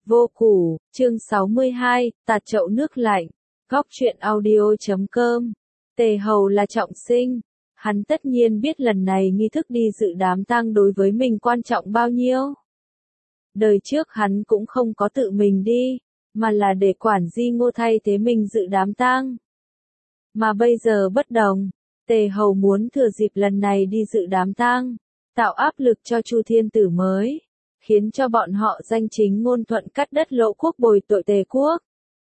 Vô củ, chương 62, tạt chậu nước lạnh. Góc truyện audio.com. Tề Hầu là trọng sinh. Hắn tất nhiên biết lần này nghi thức đi dự đám tang đối với mình quan trọng bao nhiêu. Đời trước hắn cũng không có tự mình đi, mà là để quản di Ngô thay thế mình dự đám tang. Mà bây giờ bất đồng, Tề Hầu muốn thừa dịp lần này đi dự đám tang, tạo áp lực cho Chu Thiên Tử mới, khiến cho bọn họ danh chính ngôn thuận cắt đất Lỗ quốc bồi tội Tề quốc.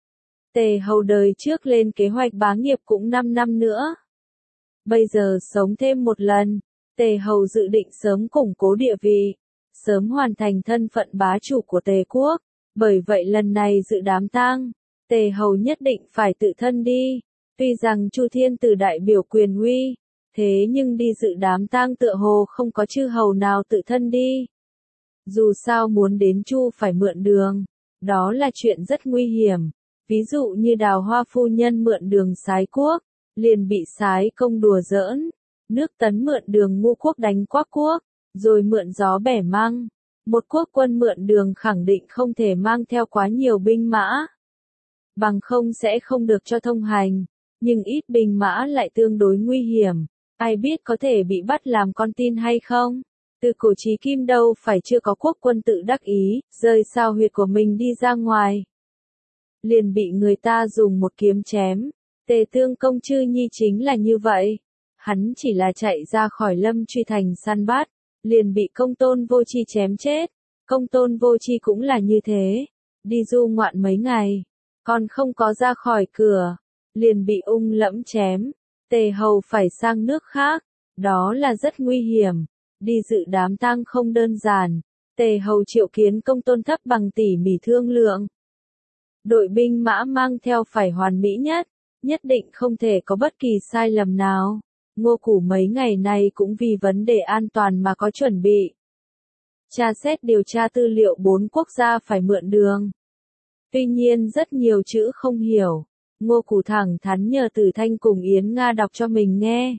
Tề Hầu đời trước lên kế hoạch bá nghiệp cũng 5 năm nữa. Bây giờ sống thêm một lần, Tề Hầu dự định sớm củng cố địa vị, sớm hoàn thành thân phận bá chủ của Tề quốc. Bởi vậy lần này dự đám tang, Tề Hầu nhất định phải tự thân đi. Tuy rằng Chu Thiên Tử đại biểu quyền uy, thế nhưng đi dự đám tang tựa hồ không có chư hầu nào tự thân đi. Dù sao muốn đến Chu phải mượn đường, đó là chuyện rất nguy hiểm. Ví dụ như Đào Hoa phu nhân mượn đường Sái quốc, liền bị Sái công đùa giỡn. Nước Tấn mượn đường Ngũ quốc đánh Quác quốc, rồi mượn gió bẻ măng. Một quốc quân mượn đường khẳng định không thể mang theo quá nhiều binh mã, bằng không sẽ không được cho thông hành. Nhưng ít binh mã lại tương đối nguy hiểm, ai biết có thể bị bắt làm con tin hay không. Từ cổ chí kim đâu phải chưa có quốc quân tự đắc ý, rơi sao huyệt của mình đi ra ngoài, liền bị người ta dùng một kiếm chém. Tề Tương Công Chư Nhi chính là như vậy. Hắn chỉ là chạy ra khỏi Lâm Truy thành săn bắt, liền bị Công Tôn Vô Chi chém chết. Công Tôn Vô Chi cũng là như thế, đi du ngoạn mấy ngày, còn không có ra khỏi cửa, liền bị ung lẫm chém. Tề Hầu phải sang nước khác, đó là rất nguy hiểm. Đi dự đám tang không đơn giản. Tề Hầu triệu kiến Công Tôn Thấp Bằng tỉ mỉ thương lượng. Đội binh mã mang theo phải hoàn mỹ nhất định không thể có bất kỳ sai lầm nào. Ngô Củ mấy ngày này cũng vì vấn đề an toàn mà có chuẩn bị. Tra xét điều tra tư liệu 4 quốc gia phải mượn đường. Tuy nhiên rất nhiều chữ không hiểu. Ngô Củ thẳng thắn nhờ Tử Thanh cùng Yến Nga đọc cho mình nghe.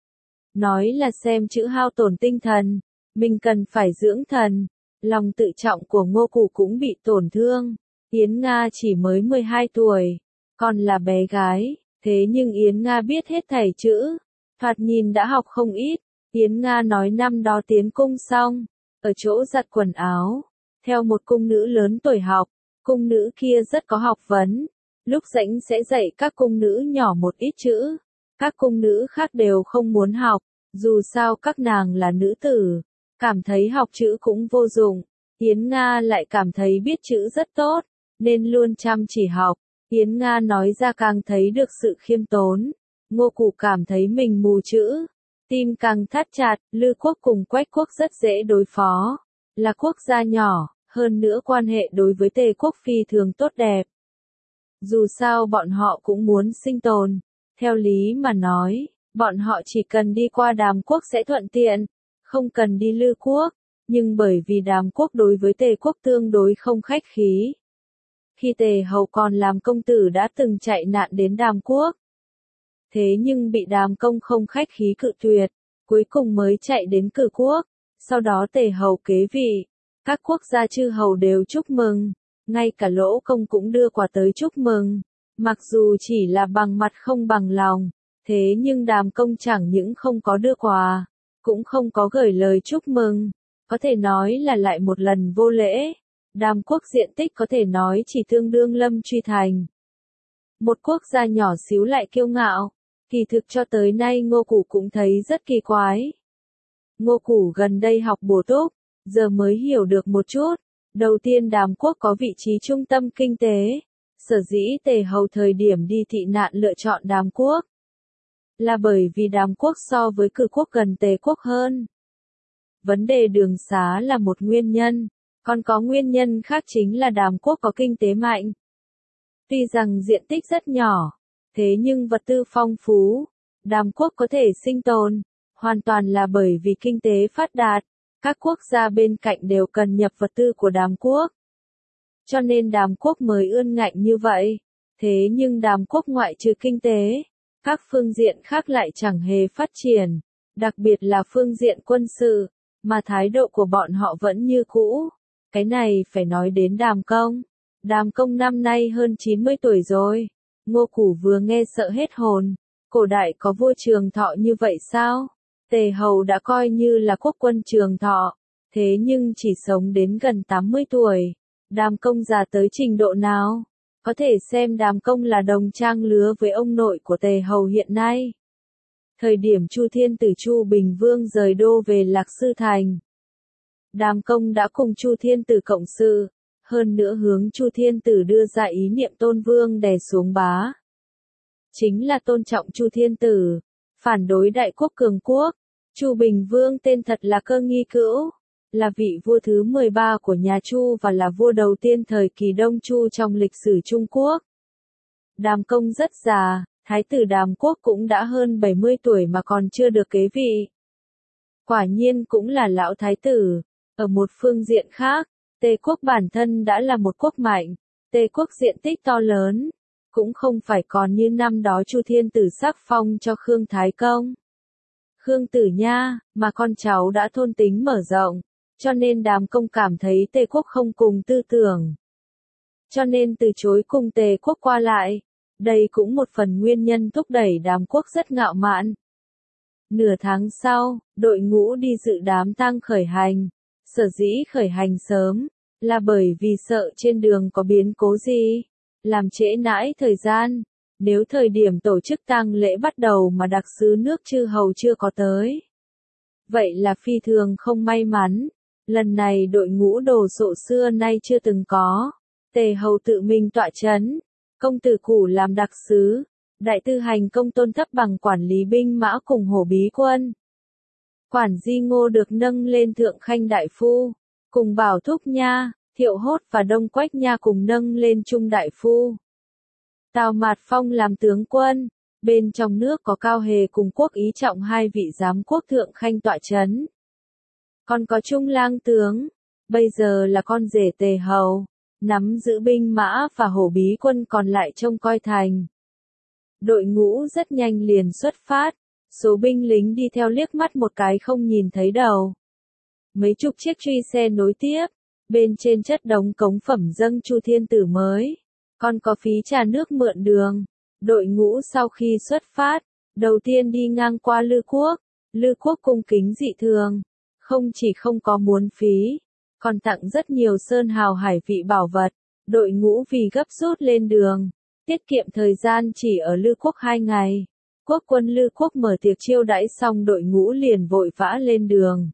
Nói là xem chữ hao tổn tinh thần, mình cần phải dưỡng thần. Lòng tự trọng của Ngô Củ cũng bị tổn thương. Yến Nga chỉ mới 12 tuổi, còn là bé gái, thế nhưng Yến Nga biết hết thảy chữ, thoạt nhìn đã học không ít. Yến Nga nói năm đó tiến cung xong, ở chỗ giặt quần áo, theo một cung nữ lớn tuổi học, cung nữ kia rất có học vấn, lúc rảnh sẽ dạy các cung nữ nhỏ một ít chữ. Các cung nữ khác đều không muốn học, dù sao các nàng là nữ tử, cảm thấy học chữ cũng vô dụng. Yến Nga lại cảm thấy biết chữ rất tốt, nên luôn chăm chỉ học. Yến Nga nói ra càng thấy được sự khiêm tốn. Ngô Củ cảm thấy mình mù chữ, tim càng thắt chặt. Lư quốc cùng Quách quốc rất dễ đối phó, là quốc gia nhỏ, hơn nữa quan hệ đối với Tề quốc phi thường tốt đẹp. Dù sao bọn họ cũng muốn sinh tồn. Theo lý mà nói, bọn họ chỉ cần đi qua Đàm quốc sẽ thuận tiện, không cần đi Lư quốc. Nhưng bởi vì Đàm quốc đối với Tề quốc tương đối không khách khí. Khi Tề Hầu còn làm công tử đã từng chạy nạn đến Đàm quốc. Thế nhưng bị Đàm công không khách khí cự tuyệt, cuối cùng mới chạy đến Cử quốc. Sau đó Tề Hầu kế vị, các quốc gia chư hầu đều chúc mừng, ngay cả Lỗ công cũng đưa quà tới chúc mừng. Mặc dù chỉ là bằng mặt không bằng lòng, thế nhưng Đàm công chẳng những không có đưa quà, cũng không có gửi lời chúc mừng, có thể nói là lại một lần vô lễ. Đàm quốc diện tích có thể nói chỉ tương đương Lâm Truy thành. Một quốc gia nhỏ xíu lại kiêu ngạo, kỳ thực cho tới nay Ngô Củ cũng thấy rất kỳ quái. Ngô Củ gần đây học bổ túc, giờ mới hiểu được một chút. Đầu tiên Đàm quốc có vị trí trung tâm kinh tế. Sở dĩ Tề Hầu thời điểm đi thị nạn lựa chọn Đàm quốc, là bởi vì Đàm quốc so với Cử quốc gần Tề quốc hơn. Vấn đề đường xá là một nguyên nhân, còn có nguyên nhân khác chính là Đàm quốc có kinh tế mạnh. Tuy rằng diện tích rất nhỏ, thế nhưng vật tư phong phú, Đàm quốc có thể sinh tồn, hoàn toàn là bởi vì kinh tế phát đạt. Các quốc gia bên cạnh đều cần nhập vật tư của Đàm quốc. Cho nên Đàm quốc mới ươn ngạnh như vậy. Thế nhưng Đàm quốc ngoại trừ kinh tế, các phương diện khác lại chẳng hề phát triển, đặc biệt là phương diện quân sự, mà thái độ của bọn họ vẫn như cũ. Cái này phải nói đến Đàm công. Đàm Công năm nay hơn 90 tuổi rồi. Ngô Củ vừa nghe sợ hết hồn. Cổ đại có vua trường thọ như vậy sao? Tề Hầu đã coi như là quốc quân trường thọ, thế nhưng chỉ sống đến gần 80 tuổi. Đàm Công già tới trình độ nào? Có thể xem Đàm Công là đồng trang lứa với ông nội của Tề Hầu hiện nay. Thời điểm Chu Thiên Tử Chu Bình Vương rời đô về Lạc Sư Thành, Đàm Công đã cùng Chu Thiên Tử cộng sự, hơn nữa hướng Chu Thiên Tử đưa ra ý niệm tôn vương đè xuống bá. Chính là tôn trọng Chu Thiên Tử, phản đối đại quốc cường quốc. Chu Bình Vương tên thật là Cơ Nghi Cữu, là vị vua thứ 13 của nhà Chu và là vua đầu tiên thời kỳ Đông Chu trong lịch sử Trung Quốc. Đàm Công rất già, Thái tử Đàm Quốc cũng đã hơn 70 tuổi mà còn chưa được kế vị. Quả nhiên cũng là lão thái tử. Ở một phương diện khác, Tề quốc bản thân đã là một quốc mạnh, Tề quốc diện tích to lớn, cũng không phải còn như năm đó Chu Thiên Tử sắc phong cho Khương Thái Công, Khương Tử Nha, mà con cháu đã thôn tính mở rộng, cho nên Đàm Công cảm thấy Tề quốc không cùng tư tưởng, cho nên từ chối cùng Tề quốc qua lại. Đây cũng một phần nguyên nhân thúc đẩy Đàm quốc rất ngạo mạn. Nửa tháng sau, đội ngũ đi dự đám tang khởi hành. Sở dĩ khởi hành sớm, là bởi vì sợ trên đường có biến cố gì, làm trễ nãi thời gian. Nếu thời điểm tổ chức tang lễ bắt đầu mà đặc sứ nước Chư Hầu chưa có tới, vậy là phi thường không may mắn. Lần này đội ngũ đồ sộ xưa nay chưa từng có. Tề Hầu tự mình tọa chấn, công tử Củ làm đặc sứ, đại tư hành công Tôn Thấp Bằng quản lý binh mã cùng hổ bí quân. Quản Di Ngô được nâng lên thượng khanh đại phu, cùng Bảo Thúc Nha, Thiệu Hốt và Đông Quách Nha cùng nâng lên trung đại phu. Tào Mạt Phong làm tướng quân, bên trong nước có Cao Hề cùng Quốc Ý Trọng hai vị giám quốc thượng khanh tọa chấn. Còn có Trung Lang tướng, bây giờ là con rể Tề Hầu, nắm giữ binh mã và hổ bí quân còn lại trông coi thành. Đội ngũ rất nhanh liền xuất phát. Số binh lính đi theo liếc mắt một cái không nhìn thấy đầu. Mấy chục chiếc truy xe nối tiếp, bên trên chất đống cống phẩm dâng Chu Thiên Tử mới, còn có phí trà nước mượn đường. Đội ngũ sau khi xuất phát, đầu tiên đi ngang qua Lư Quốc. Lư Quốc cung kính dị thường, không chỉ không có muốn phí, còn tặng rất nhiều sơn hào hải vị bảo vật. Đội ngũ vì gấp rút lên đường, tiết kiệm thời gian chỉ ở Lư Quốc 2 ngày. Quốc quân Lư Quốc mở tiệc chiêu đãi xong đội ngũ liền vội vã lên đường.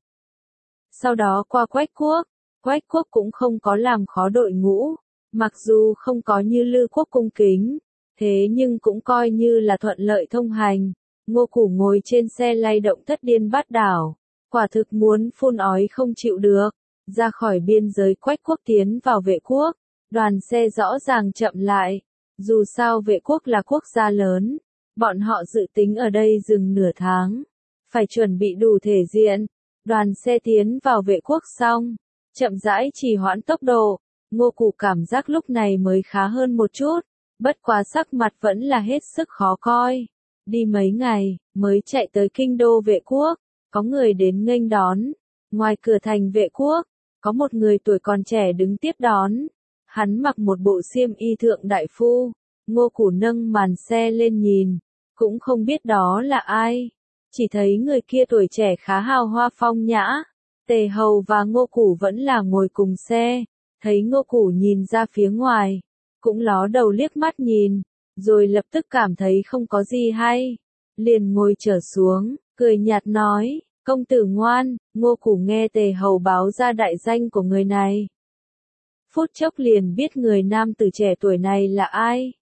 Sau đó qua Quách Quốc, Quách Quốc cũng không có làm khó đội ngũ, mặc dù không có như Lư Quốc cung kính, thế nhưng cũng coi như là thuận lợi thông hành. Ngô Củ ngồi trên xe lay động thất điên bát đảo, quả thực muốn phun ói không chịu được, ra khỏi biên giới Quách Quốc tiến vào Vệ Quốc, đoàn xe rõ ràng chậm lại, dù sao Vệ Quốc là quốc gia lớn. Bọn họ dự tính ở đây dừng nửa tháng, phải chuẩn bị đủ thể diện. Đoàn xe tiến vào Vệ Quốc xong, chậm rãi trì hoãn tốc độ. Ngô Củ cảm giác lúc này mới khá hơn một chút, bất quá sắc mặt vẫn là hết sức khó coi. Đi mấy ngày, mới chạy tới kinh đô Vệ Quốc, có người đến nghênh đón. Ngoài cửa thành Vệ Quốc, có một người tuổi còn trẻ đứng tiếp đón. Hắn mặc một bộ xiêm y thượng đại phu. Ngô Củ nâng màn xe lên nhìn, cũng không biết đó là ai, chỉ thấy người kia tuổi trẻ khá hào hoa phong nhã. Tề Hầu và Ngô Củ vẫn là ngồi cùng xe, thấy Ngô Củ nhìn ra phía ngoài, cũng ló đầu liếc mắt nhìn, rồi lập tức cảm thấy không có gì hay, liền ngồi trở xuống, cười nhạt nói, công tử ngoan. Ngô Củ nghe Tề Hầu báo ra đại danh của người này, phút chốc liền biết người nam tử trẻ tuổi này là ai.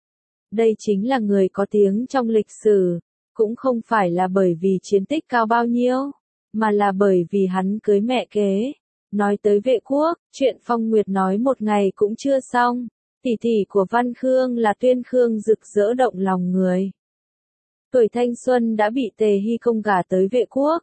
Đây chính là người có tiếng trong lịch sử, cũng không phải là bởi vì chiến tích cao bao nhiêu, mà là bởi vì hắn cưới mẹ kế. Nói tới Vệ Quốc, chuyện Phong Nguyệt nói một ngày cũng chưa xong, tỷ tỷ của Văn Khương là Tuyên Khương rực rỡ động lòng người. Tuổi thanh xuân đã bị Tề Hy Công gả tới Vệ Quốc.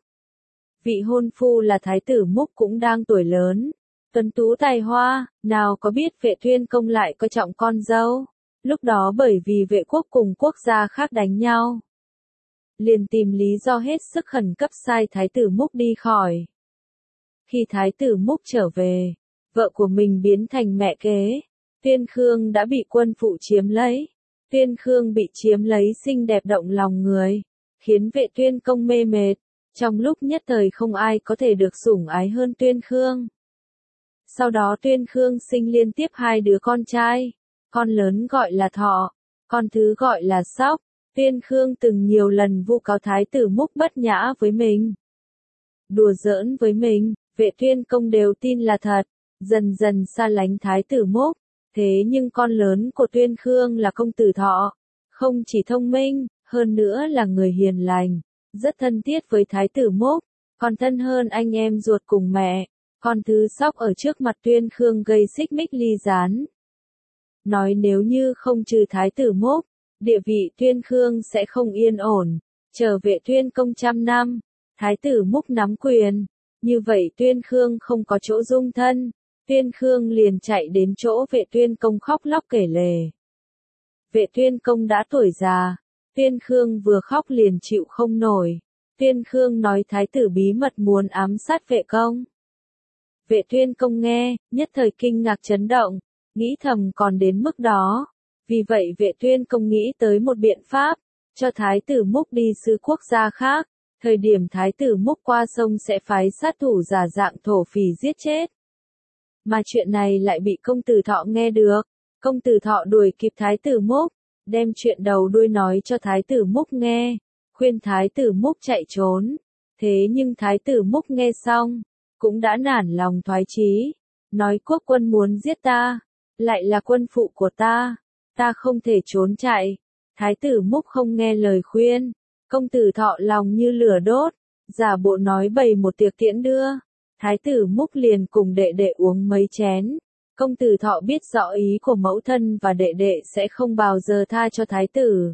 Vị hôn phu là Thái tử Múc cũng đang tuổi lớn, tuấn tú tài hoa, nào có biết Vệ Tuyên Công lại coi trọng con dâu. Lúc đó bởi vì Vệ Quốc cùng quốc gia khác đánh nhau, liền tìm lý do hết sức khẩn cấp sai Thái tử Múc đi khỏi. Khi Thái tử Múc trở về, vợ của mình biến thành mẹ kế, Tuyên Khương đã bị quân phụ chiếm lấy. Tuyên Khương bị chiếm lấy xinh đẹp động lòng người, khiến Vệ Tuyên Công mê mệt. Trong lúc nhất thời không ai có thể được sủng ái hơn Tuyên Khương. Sau đó Tuyên Khương sinh liên tiếp 2 đứa con trai. Con lớn gọi là Thọ, con thứ gọi là Sóc. Tuyên Khương từng nhiều lần vu cáo Thái tử Múc bất nhã với mình, đùa giỡn với mình, Vệ Tuyên Công đều tin là thật, dần dần xa lánh Thái tử Múc. Thế nhưng con lớn của Tuyên Khương là công tử Thọ, không chỉ thông minh, hơn nữa là người hiền lành, rất thân thiết với Thái tử Múc, còn thân hơn anh em ruột cùng mẹ. Con thứ Sóc ở trước mặt Tuyên Khương gây xích mích ly gián. Nói nếu như không trừ Thái tử Múc, địa vị Tuyên Khương sẽ không yên ổn. Chờ Vệ Tuyên Công trăm năm, Thái tử Múc nắm quyền, như vậy Tuyên Khương không có chỗ dung thân. Tuyên Khương liền chạy đến chỗ Vệ Tuyên Công khóc lóc kể lể. Vệ Tuyên Công đã tuổi già, Tuyên Khương vừa khóc liền chịu không nổi. Tuyên Khương nói Thái tử bí mật muốn ám sát Vệ Công. Vệ Tuyên Công nghe, nhất thời kinh ngạc chấn động, nghĩ thầm còn đến mức đó. Vì vậy Vệ Tuyên Công nghĩ tới một biện pháp, cho Thái tử Múc đi sư quốc gia khác. Thời điểm Thái tử Múc qua sông sẽ phái sát thủ giả dạng thổ phỉ giết chết. Mà chuyện này lại bị công tử Thọ nghe được. Công tử Thọ đuổi kịp Thái tử Múc, đem chuyện đầu đuôi nói cho Thái tử Múc nghe, khuyên Thái tử Múc chạy trốn. Thế nhưng Thái tử Múc nghe xong, cũng đã nản lòng thoái chí, nói quốc quân muốn giết ta, lại là quân phụ của ta không thể trốn chạy. Thái tử Múc không nghe lời khuyên, công tử Thọ lòng như lửa đốt, giả bộ nói bày một tiệc tiễn đưa. Thái tử Múc liền cùng đệ đệ uống mấy chén. Công tử Thọ biết rõ ý của mẫu thân và đệ đệ sẽ không bao giờ tha cho thái tử.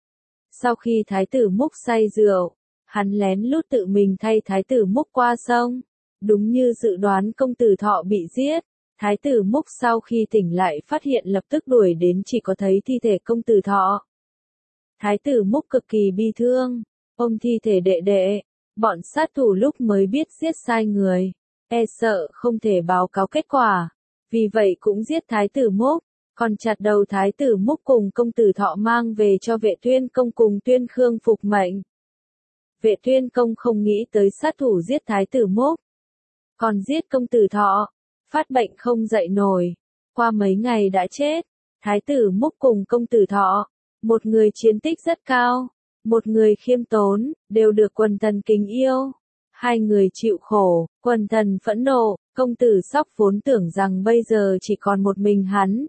Sau khi Thái tử Múc say rượu, hắn lén lút tự mình thay Thái tử Múc qua sông. Đúng như dự đoán công tử Thọ bị giết. Thái tử Múc sau khi tỉnh lại phát hiện lập tức đuổi đến chỉ có thấy thi thể công tử Thọ. Thái tử Múc cực kỳ bi thương, ôm thi thể đệ đệ. Bọn sát thủ lúc mới biết giết sai người, e sợ không thể báo cáo kết quả, vì vậy cũng giết Thái tử Múc, còn chặt đầu Thái tử Múc cùng công tử Thọ mang về cho Vệ Tuyên Công cùng Tuyên Khương phục mệnh. Vệ Tuyên Công không nghĩ tới sát thủ giết Thái tử Múc, còn giết công tử Thọ, phát bệnh không dậy nổi, qua mấy ngày đã chết. Thái tử Múc cùng công tử Thọ, một người chiến tích rất cao, một người khiêm tốn, đều được quần thần kính yêu. 2 người chịu khổ, quần thần phẫn nộ, công tử Sóc vốn tưởng rằng bây giờ chỉ còn một mình hắn.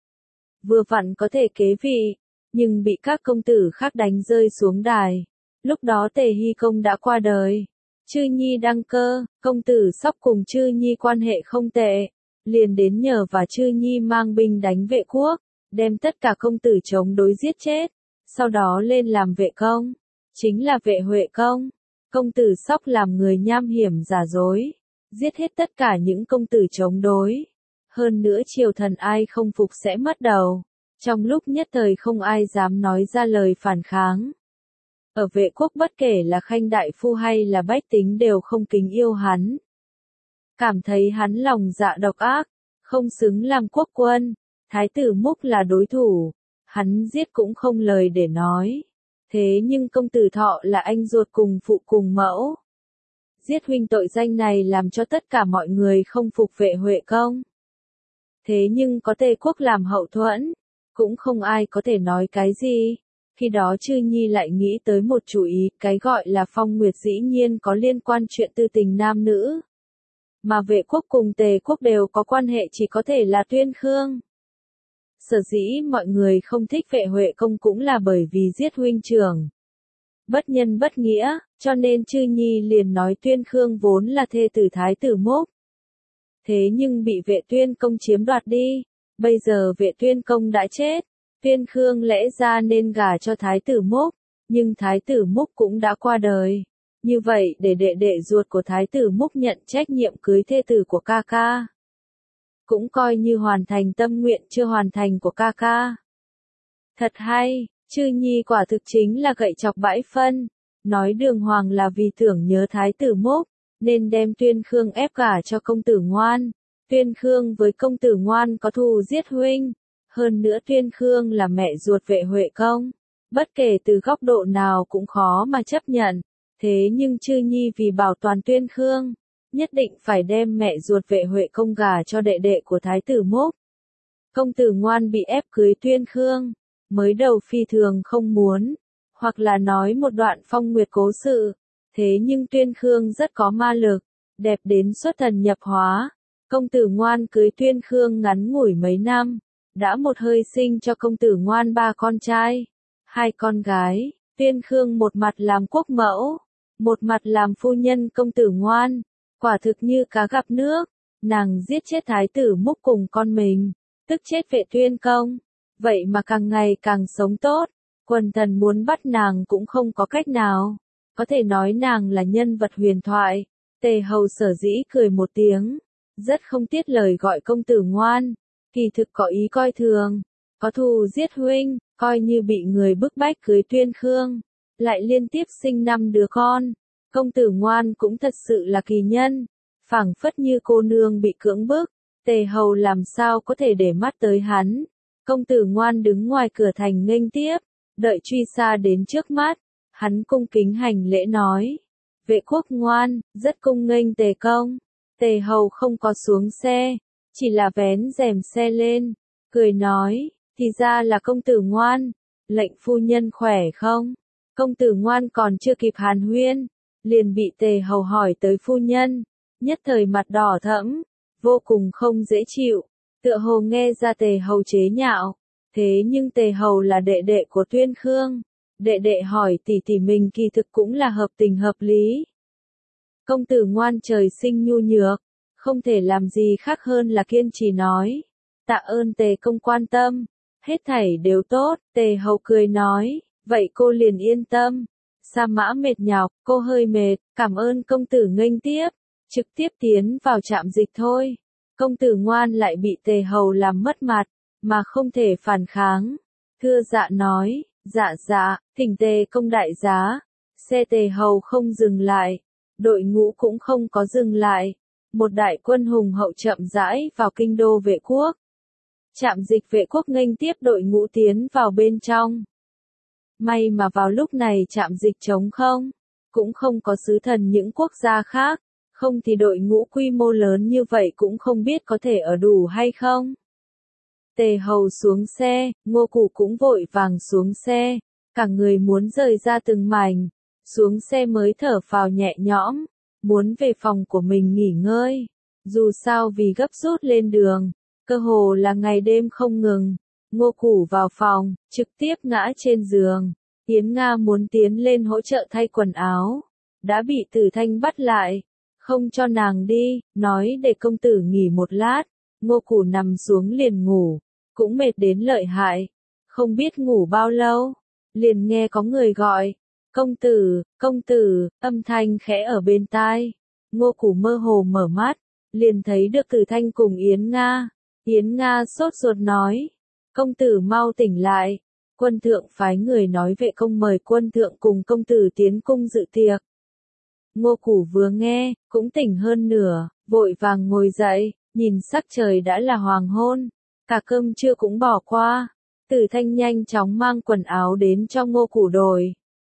Vừa vặn có thể kế vị, nhưng bị các công tử khác đánh rơi xuống đài. Lúc đó Tề Hy Công đã qua đời. Chư Nhi đăng cơ, công tử Sóc cùng Chư Nhi quan hệ không tệ, liền đến nhờ và Chư Nhi mang binh đánh Vệ quốc, đem tất cả công tử chống đối giết chết. Sau đó lên làm Vệ Công, chính là Vệ Huệ Công. Công tử Sóc làm người nham hiểm giả dối, giết hết tất cả những công tử chống đối. Hơn nữa triều thần ai không phục sẽ mất đầu. Trong lúc nhất thời không ai dám nói ra lời phản kháng. Ở Vệ quốc bất kể là Khanh đại phu hay là bách tính đều không kính yêu hắn. Cảm thấy hắn lòng dạ độc ác, không xứng làm quốc quân. Thái tử Múc là đối thủ, hắn giết cũng không lời để nói. Thế nhưng công tử Thọ là anh ruột cùng phụ cùng mẫu. Giết huynh tội danh này làm cho tất cả mọi người không phục Vệ Huệ Công. Thế nhưng có Tề quốc làm hậu thuẫn, cũng không ai có thể nói cái gì. Khi đó Chư Nhi lại nghĩ tới một chủ ý, cái gọi là phong nguyệt dĩ nhiên có liên quan chuyện tư tình nam nữ. Mà Vệ quốc cùng Tề quốc đều có quan hệ chỉ có thể là Tuyên Khương. Sở dĩ mọi người không thích Vệ Huệ Công cũng là bởi vì giết huynh trưởng. Bất nhân bất nghĩa, cho nên Chư Nhi liền nói Tuyên Khương vốn là thê tử Thái tử Múc. Thế nhưng bị Vệ Tuyên Công chiếm đoạt đi, bây giờ Vệ Tuyên Công đã chết, Tuyên Khương lẽ ra nên gả cho Thái tử Múc, nhưng Thái tử Múc cũng đã qua đời. Như vậy để đệ đệ ruột của Thái tử Múc nhận trách nhiệm cưới thê tử của ca ca. Cũng coi như hoàn thành tâm nguyện chưa hoàn thành của ca ca. Thật hay, Chư Nhi quả thực chính là gậy chọc bãi phân, nói đường hoàng là vì tưởng nhớ Thái tử Múc, nên đem Tuyên Khương ép gả cho công tử ngoan. Tuyên Khương với công tử Ngoan có thù giết huynh. Hơn nữa Tuyên Khương là mẹ ruột Vệ Huệ Công. Bất kể từ góc độ nào cũng khó mà chấp nhận. Thế nhưng Chư Nhi vì bảo toàn Tuyên Khương, nhất định phải đem mẹ ruột Vệ Huệ Công gả cho đệ đệ của Thái tử Múc. Công tử Ngoan bị ép cưới Tuyên Khương, mới đầu phi thường không muốn, hoặc là nói một đoạn phong nguyệt cố sự. Thế nhưng Tuyên Khương rất có ma lực, đẹp đến xuất thần nhập hóa. Công tử Ngoan cưới Tuyên Khương ngắn ngủi mấy năm, đã một hơi sinh cho công tử Ngoan 3 con trai, 2 con gái. Tuyên Khương một mặt làm quốc mẫu, một mặt làm phu nhân công tử Ngoan, quả thực như cá gặp nước. Nàng giết chết Thái tử Múc cùng con mình, tức chết Vệ Tuyên Công, vậy mà càng ngày càng sống tốt. Quần thần muốn bắt nàng cũng không có cách nào, có thể nói nàng là nhân vật huyền thoại. Tề Hầu sở dĩ cười một tiếng, rất không tiếc lời gọi công tử Ngoan, kỳ thực có ý coi thường, có thù giết huynh, coi như bị người bức bách cưới Tuyên Khương, lại liên tiếp sinh 5 đứa con. Công tử Ngoan cũng thật sự là kỳ nhân, phảng phất như cô nương bị cưỡng bức. Tề Hầu làm sao có thể để mắt tới hắn. Công tử Ngoan đứng ngoài cửa thành nghênh tiếp, đợi truy xa đến trước mắt, hắn cung kính hành lễ nói: Vệ quốc Ngoan, rất cung nghênh Tề công. Tề Hầu không có xuống xe, chỉ là vén rèm xe lên, cười nói: thì ra là công tử Ngoan, lệnh phu nhân khỏe không? Công tử Ngoan còn chưa kịp hàn huyên, liền bị Tề Hầu hỏi tới phu nhân, nhất thời mặt đỏ thẫm, vô cùng không dễ chịu, tựa hồ nghe ra Tề Hầu chế nhạo. Thế nhưng Tề Hầu là đệ đệ của Tuyên Khương, đệ đệ hỏi tỷ tỷ mình kỳ thực cũng là hợp tình hợp lý. Công tử Ngoan trời sinh nhu nhược, không thể làm gì khác hơn là kiên trì nói: tạ ơn Tề công quan tâm, hết thảy đều tốt. Tề Hầu cười nói: vậy cô liền yên tâm, sa mã mệt nhọc, cô hơi mệt, cảm ơn công tử nghênh tiếp, trực tiếp tiến vào trạm dịch thôi. Công tử Ngoan lại bị Tề Hầu làm mất mặt, mà không thể phản kháng. Thưa dạ nói: dạ, thỉnh Tề công đại giá. Xe Tề Hầu không dừng lại, đội ngũ cũng không có dừng lại. Một đại quân hùng hậu chậm rãi vào kinh đô Vệ quốc. Trạm dịch Vệ quốc nghênh tiếp đội ngũ tiến vào bên trong. May mà vào lúc này trạm dịch trống không, cũng không có sứ thần những quốc gia khác, không thì đội ngũ quy mô lớn như vậy cũng không biết có thể ở đủ hay không. Tề Hầu xuống xe, Ngô Củ cũng vội vàng xuống xe, cả người muốn rời ra từng mảnh, xuống xe mới thở phào nhẹ nhõm, muốn về phòng của mình nghỉ ngơi. Dù sao vì gấp rút lên đường, cơ hồ là ngày đêm không ngừng. Ngô Củ vào phòng, trực tiếp ngã trên giường. Yến Nga muốn tiến lên hỗ trợ thay quần áo, đã bị Tử Thanh bắt lại, không cho nàng đi, nói để công tử nghỉ một lát. Ngô Củ nằm xuống liền ngủ, cũng mệt đến lợi hại, không biết ngủ bao lâu, liền nghe có người gọi: công tử, âm thanh khẽ ở bên tai. Ngô Củ mơ hồ mở mắt, liền thấy được Tử Thanh cùng Yến Nga. Yến Nga sốt ruột nói: công tử mau tỉnh lại, quân thượng phái người nói Vệ công mời quân thượng cùng công tử tiến cung dự tiệc. Ngô Củ vừa nghe, cũng tỉnh hơn nửa, vội vàng ngồi dậy, nhìn sắc trời đã là hoàng hôn, cả cơm trưa cũng bỏ qua. Tử Thanh nhanh chóng mang quần áo đến cho Ngô Củ đổi.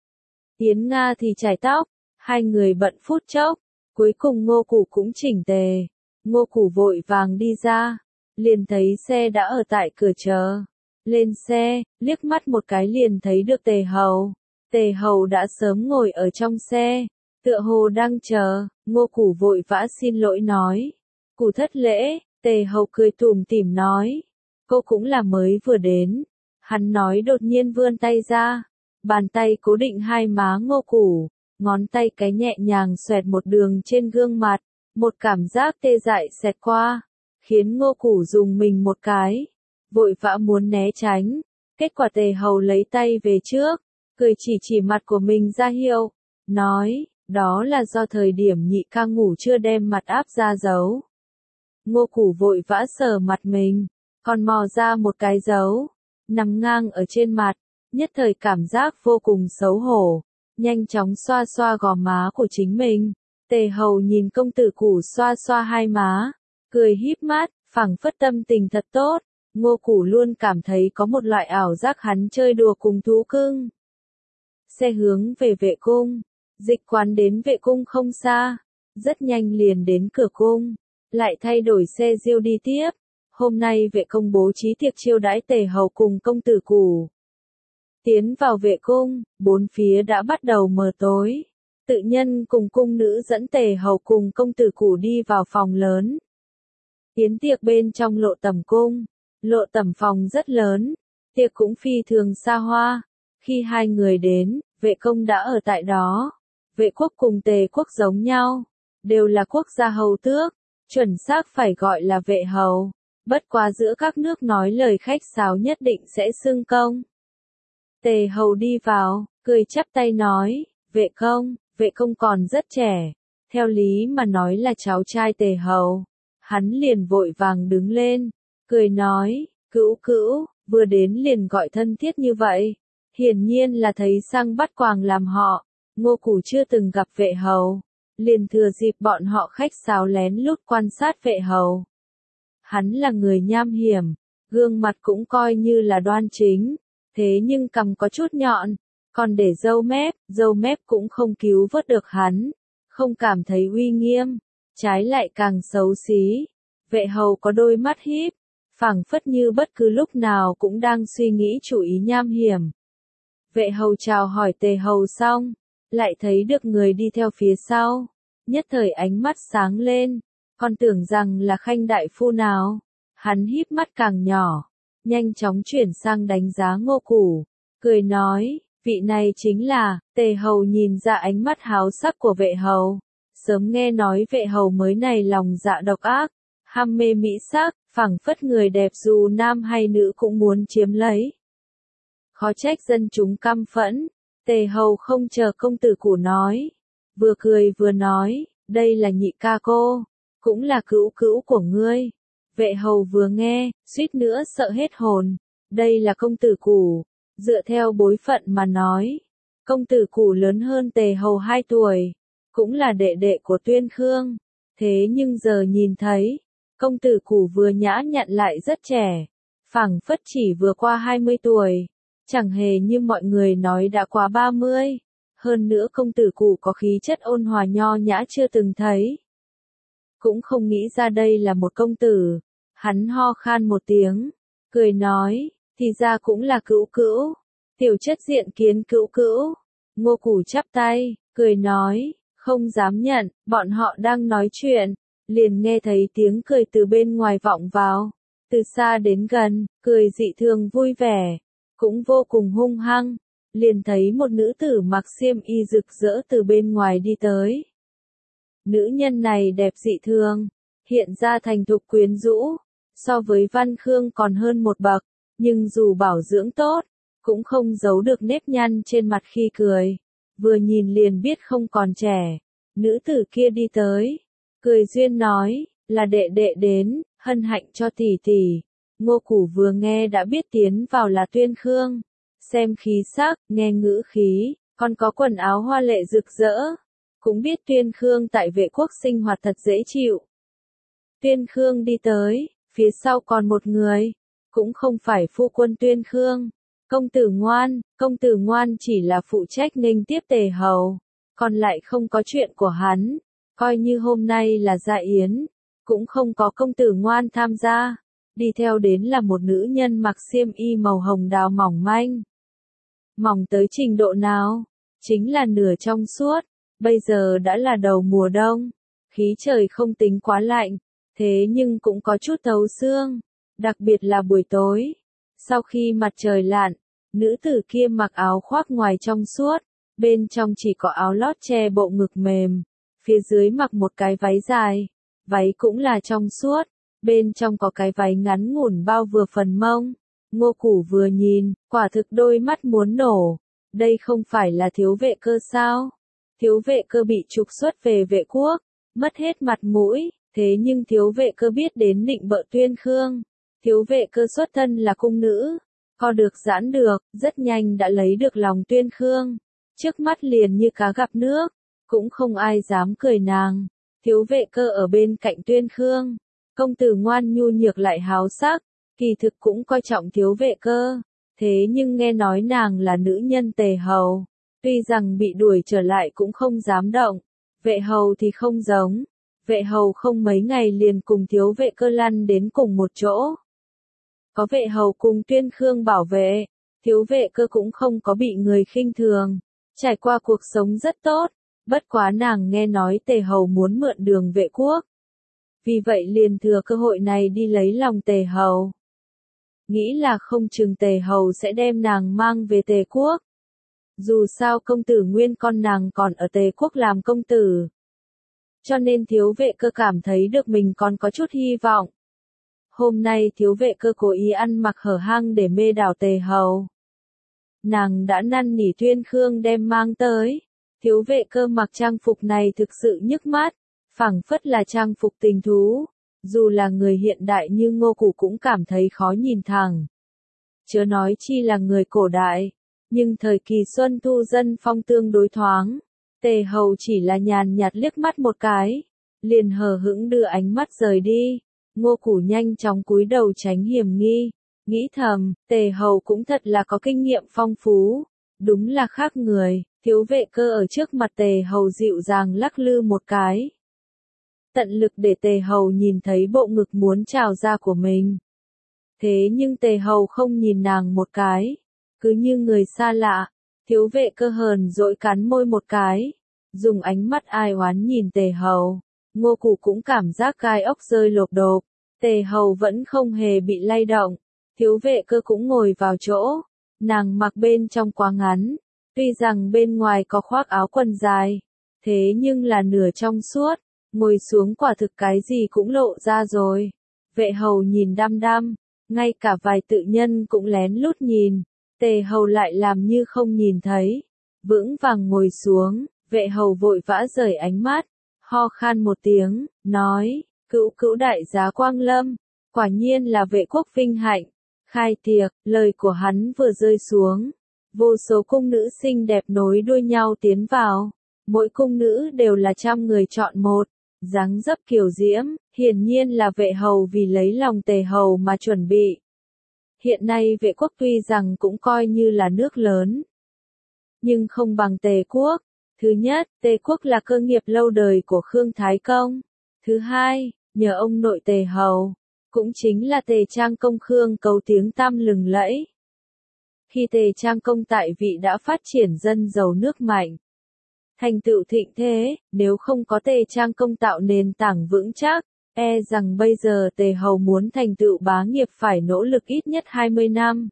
Yến Nga thì chải tóc, hai người bận phút chốc, cuối cùng Ngô Củ cũng chỉnh tề. Ngô Củ vội vàng đi ra, liền thấy xe đã ở tại cửa chờ. Lên xe, liếc mắt một cái liền thấy được Tề Hầu. Tề Hầu đã sớm ngồi ở trong xe, tựa hồ đang chờ. Ngô Củ vội vã xin lỗi nói: Củ thất lễ. Tề Hầu cười tủm tỉm nói: cô cũng là mới vừa đến. Hắn nói đột nhiên vươn tay ra, bàn tay cố định hai má Ngô Củ, ngón tay cái nhẹ nhàng xoẹt một đường trên gương mặt, một cảm giác tê dại xẹt qua, khiến Ngô Củ dùng mình một cái, vội vã muốn né tránh. Kết quả Tề Hầu lấy tay về trước, cười chỉ mặt của mình ra hiệu, nói: đó là do thời điểm nhị ca ngủ chưa đem mặt áp ra giấu. Ngô Củ vội vã sờ mặt mình, còn mò ra một cái dấu, nằm ngang ở trên mặt, nhất thời cảm giác vô cùng xấu hổ, nhanh chóng xoa xoa gò má của chính mình. Tề Hầu nhìn công tử Củ xoa xoa hai má, cười híp mắt, phảng phất tâm tình thật tốt. Ngô Củ luôn cảm thấy có một loại ảo giác hắn chơi đùa cùng thú cưng. Xe hướng về vệ cung, Dịch Quán đến vệ cung không xa, rất nhanh liền đến cửa cung, lại thay đổi xe diêu đi tiếp. Hôm nay vệ công bố trí tiệc chiêu đãi Tề hầu cùng công tử Củ. Tiến vào vệ cung, bốn phía đã bắt đầu mờ tối. Tự nhân cùng cung nữ dẫn Tề hầu cùng công tử Củ đi vào phòng lớn. Yến tiệc bên trong Lộ Tẩm cung, Lộ Tẩm phòng rất lớn, tiệc cũng phi thường xa hoa. Khi hai người đến, vệ công đã ở tại đó. Vệ quốc cùng Tề quốc giống nhau, đều là quốc gia hầu tước, chuẩn xác phải gọi là vệ hầu. Bất quá giữa các nước nói lời khách sáo nhất định sẽ xưng công. Tề hầu đi vào, cười chắp tay nói, vệ công còn rất trẻ, theo lý mà nói là cháu trai Tề hầu. Hắn liền vội vàng đứng lên, cười nói, cữu, vừa đến liền gọi thân thiết như vậy. Hiển nhiên là thấy sang bắt quàng làm họ. Ngô Củ chưa từng gặp vệ hầu, liền thừa dịp bọn họ khách sáo lén lút quan sát vệ hầu. Hắn là người nham hiểm, gương mặt cũng coi như là đoan chính, thế nhưng cằm có chút nhọn, còn để râu mép cũng không cứu vớt được hắn, không cảm thấy uy nghiêm, trái lại càng xấu xí. Vệ hầu có đôi mắt híp, phảng phất như bất cứ lúc nào cũng đang suy nghĩ chủ ý nham hiểm. Vệ hầu chào hỏi Tề hầu xong, lại thấy được người đi theo phía sau, nhất thời ánh mắt sáng lên, còn tưởng rằng là Khanh đại phu nào. Hắn híp mắt càng nhỏ, nhanh chóng chuyển sang đánh giá Ngô Củ, cười nói, vị này chính là. Tề hầu nhìn ra ánh mắt háo sắc của vệ hầu, sớm nghe nói vệ hầu mới này lòng dạ độc ác, ham mê mỹ sắc, phảng phất người đẹp dù nam hay nữ cũng muốn chiếm lấy. Khó trách dân chúng căm phẫn. Tề hầu không chờ công tử Củ nói, vừa cười vừa nói, đây là nhị ca cô, cũng là cữu của ngươi. Vệ hầu vừa nghe, suýt nữa sợ hết hồn, đây là công tử Củ. Dựa theo bối phận mà nói, công tử Củ lớn hơn Tề hầu 2 tuổi, cũng là đệ đệ của Tuyên Khương. Thế nhưng giờ nhìn thấy, công tử Củ vừa nhã nhặn lại rất trẻ, phảng phất chỉ vừa qua 20 tuổi. Chẳng hề như mọi người nói đã quá 30. Hơn nữa công tử Củ có khí chất ôn hòa nho nhã chưa từng thấy. Cũng không nghĩ ra đây là một công tử. Hắn ho khan một tiếng, cười nói, thì ra cũng là cữu. Tiểu chất diện kiến cữu. Ngô Củ chắp tay, cười nói, không dám nhận. Bọn họ đang nói chuyện, liền nghe thấy tiếng cười từ bên ngoài vọng vào. Từ xa đến gần, cười dị thường vui vẻ, cũng vô cùng hung hăng. Liền thấy một nữ tử mặc xiêm y rực rỡ từ bên ngoài đi tới. Nữ nhân này đẹp dị thường, hiện ra thành thục quyến rũ, so với Văn Khương còn hơn một bậc, nhưng dù bảo dưỡng tốt, cũng không giấu được nếp nhăn trên mặt khi cười, vừa nhìn liền biết không còn trẻ. Nữ tử kia đi tới, cười duyên nói, là đệ đệ đến, hân hạnh cho tỷ tỷ. Ngô Củ vừa nghe đã biết tiến vào là Tuyên Khương, xem khí sắc, nghe ngữ khí, còn có quần áo hoa lệ rực rỡ, cũng biết Tuyên Khương tại Vệ quốc sinh hoạt thật dễ chịu. Tuyên Khương đi tới, phía sau còn một người, cũng không phải phu quân Tuyên Khương, công tử Ngoan chỉ là phụ trách nghênh tiếp Tề hầu, còn lại không có chuyện của hắn, coi như hôm nay là dạ yến, cũng không có công tử Ngoan tham gia. Đi theo đến là một nữ nhân mặc xiêm y màu hồng đào mỏng manh. Mỏng tới trình độ nào? Chính là nửa trong suốt. Bây giờ đã là đầu mùa đông, khí trời không tính quá lạnh, thế nhưng cũng có chút thấu xương, đặc biệt là buổi tối. Sau khi mặt trời lặn, nữ tử kia mặc áo khoác ngoài trong suốt, bên trong chỉ có áo lót che bộ ngực mềm, phía dưới mặc một cái váy dài, váy cũng là trong suốt, bên trong có cái váy ngắn ngủn bao vừa phần mông. Ngô Củ vừa nhìn, quả thực đôi mắt muốn nổ, đây không phải là Thiếu Vệ Cơ sao? Thiếu Vệ Cơ bị trục xuất về Vệ quốc, mất hết mặt mũi, thế nhưng Thiếu Vệ Cơ biết đến nịnh bợ Tuyên Khương. Thiếu Vệ Cơ xuất thân là cung nữ, co được giãn được, rất nhanh đã lấy được lòng Tuyên Khương. Trước mắt liền như cá gặp nước, cũng không ai dám cười nàng. Thiếu Vệ Cơ ở bên cạnh Tuyên Khương, Công tử ngoan nhu nhược lại háo sắc, kỳ thực cũng coi trọng Thiếu Vệ Cơ. Thế nhưng nghe nói nàng là nữ nhân Tề hầu, tuy rằng bị đuổi trở lại cũng không dám động. Vệ hầu thì không giống. Vệ hầu không mấy ngày liền cùng Thiếu Vệ Cơ lăn đến cùng một chỗ. Có vệ hầu cùng Tuyên Khương bảo vệ, Thiếu Vệ Cơ cũng không có bị người khinh thường, trải qua cuộc sống rất tốt, bất quá nàng nghe nói Tề hầu muốn mượn đường vệ quốc. Vì vậy liền thừa cơ hội này đi lấy lòng Tề hầu. Nghĩ là không chừng Tề hầu sẽ đem nàng mang về Tề quốc. Dù sao công tử nguyên con nàng còn ở Tề quốc làm công tử. Cho nên Thiếu Vệ Cơ cảm thấy được mình còn có chút hy vọng. Hôm nay Thiếu Vệ Cơ cố ý ăn mặc hở hang để mê đảo Tề hầu. Nàng đã năn nỉ Tuyên Khương đem mang tới. Thiếu Vệ Cơ mặc trang phục này thực sự nhức mắt, phảng phất là trang phục tình thú. Dù là người hiện đại như Ngô Củ cũng cảm thấy khó nhìn thẳng. Chớ nói chi là người cổ đại, nhưng thời kỳ xuân thu dân phong tương đối thoáng. Tề hầu chỉ là nhàn nhạt liếc mắt một cái, liền hờ hững đưa ánh mắt rời đi. Ngô Củ nhanh chóng cúi đầu tránh hiểm nghi, nghĩ thầm, Tề hầu cũng thật là có kinh nghiệm phong phú, đúng là khác người. Thiếu Vệ Cơ ở trước mặt Tề hầu dịu dàng lắc lư một cái, tận lực để Tề hầu nhìn thấy bộ ngực muốn trào ra của mình. Thế nhưng Tề hầu không nhìn nàng một cái, cứ như người xa lạ. Thiếu Vệ Cơ hờn dỗi cắn môi một cái, dùng ánh mắt ai oán nhìn Tề hầu. Ngô Củ cũng cảm giác gai ốc rơi lộp độp. Tề hầu vẫn không hề bị lay động. Thiếu Vệ Cơ cũng ngồi vào chỗ. Nàng mặc bên trong quá ngắn, tuy rằng bên ngoài có khoác áo quần dài, thế nhưng là nửa trong suốt. Ngồi xuống quả thực cái gì cũng lộ ra rồi. Vệ hầu nhìn đăm đăm, ngay cả vài tự nhân cũng lén lút nhìn. Tề hầu lại làm như không nhìn thấy, vững vàng ngồi xuống. Vệ hầu vội vã rời ánh mắt, ho khan một tiếng, nói, cữu cữu đại giá Quang Lâm, quả nhiên là vệ quốc vinh hạnh. Khai tiệc, lời của hắn vừa rơi xuống, vô số cung nữ xinh đẹp nối đuôi nhau tiến vào, mỗi cung nữ đều là trăm người chọn một, dáng dấp kiều diễm, hiển nhiên là vệ hầu vì lấy lòng Tề hầu mà chuẩn bị. Hiện nay vệ quốc tuy rằng cũng coi như là nước lớn, nhưng không bằng Tề quốc. Thứ nhất, Tề quốc là cơ nghiệp lâu đời của Khương Thái Công. Thứ hai, nhờ ông nội Tề hầu, cũng chính là Tề Trang Công Khương Cấu tiếng tăm lừng lẫy. Khi Tề Trang Công tại vị đã phát triển dân giàu nước mạnh, thành tựu thịnh thế, nếu không có Tề Trang Công tạo nền tảng vững chắc, e rằng bây giờ Tề hầu muốn thành tựu bá nghiệp phải nỗ lực ít nhất 20 năm.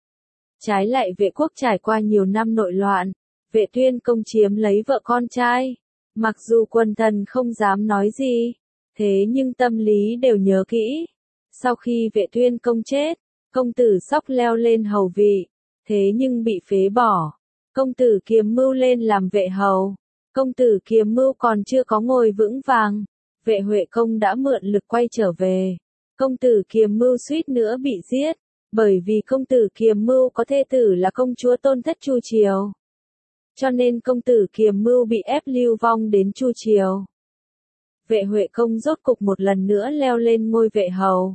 Trái lại vệ quốc trải qua nhiều năm nội loạn, Vệ Tuyên Công chiếm lấy vợ con trai. Mặc dù quần thần không dám nói gì, thế nhưng tâm lý đều nhớ kỹ. Sau khi Vệ Tuyên Công chết, công tử Sóc leo lên hầu vị, thế nhưng bị phế bỏ. Công tử Kiềm Mưu lên làm vệ hầu. Công tử Kiềm Mưu còn chưa có ngồi vững vàng, Vệ Huệ Công đã mượn lực quay trở về. Công tử Kiềm Mưu suýt nữa bị giết, bởi vì công tử Kiềm Mưu có thê tử là công chúa Tôn Thất Chu Triều. Cho nên công tử Kiềm Mưu bị ép lưu vong đến Chu Triều. Vệ Huệ Công rốt cục một lần nữa leo lên ngôi vệ hầu.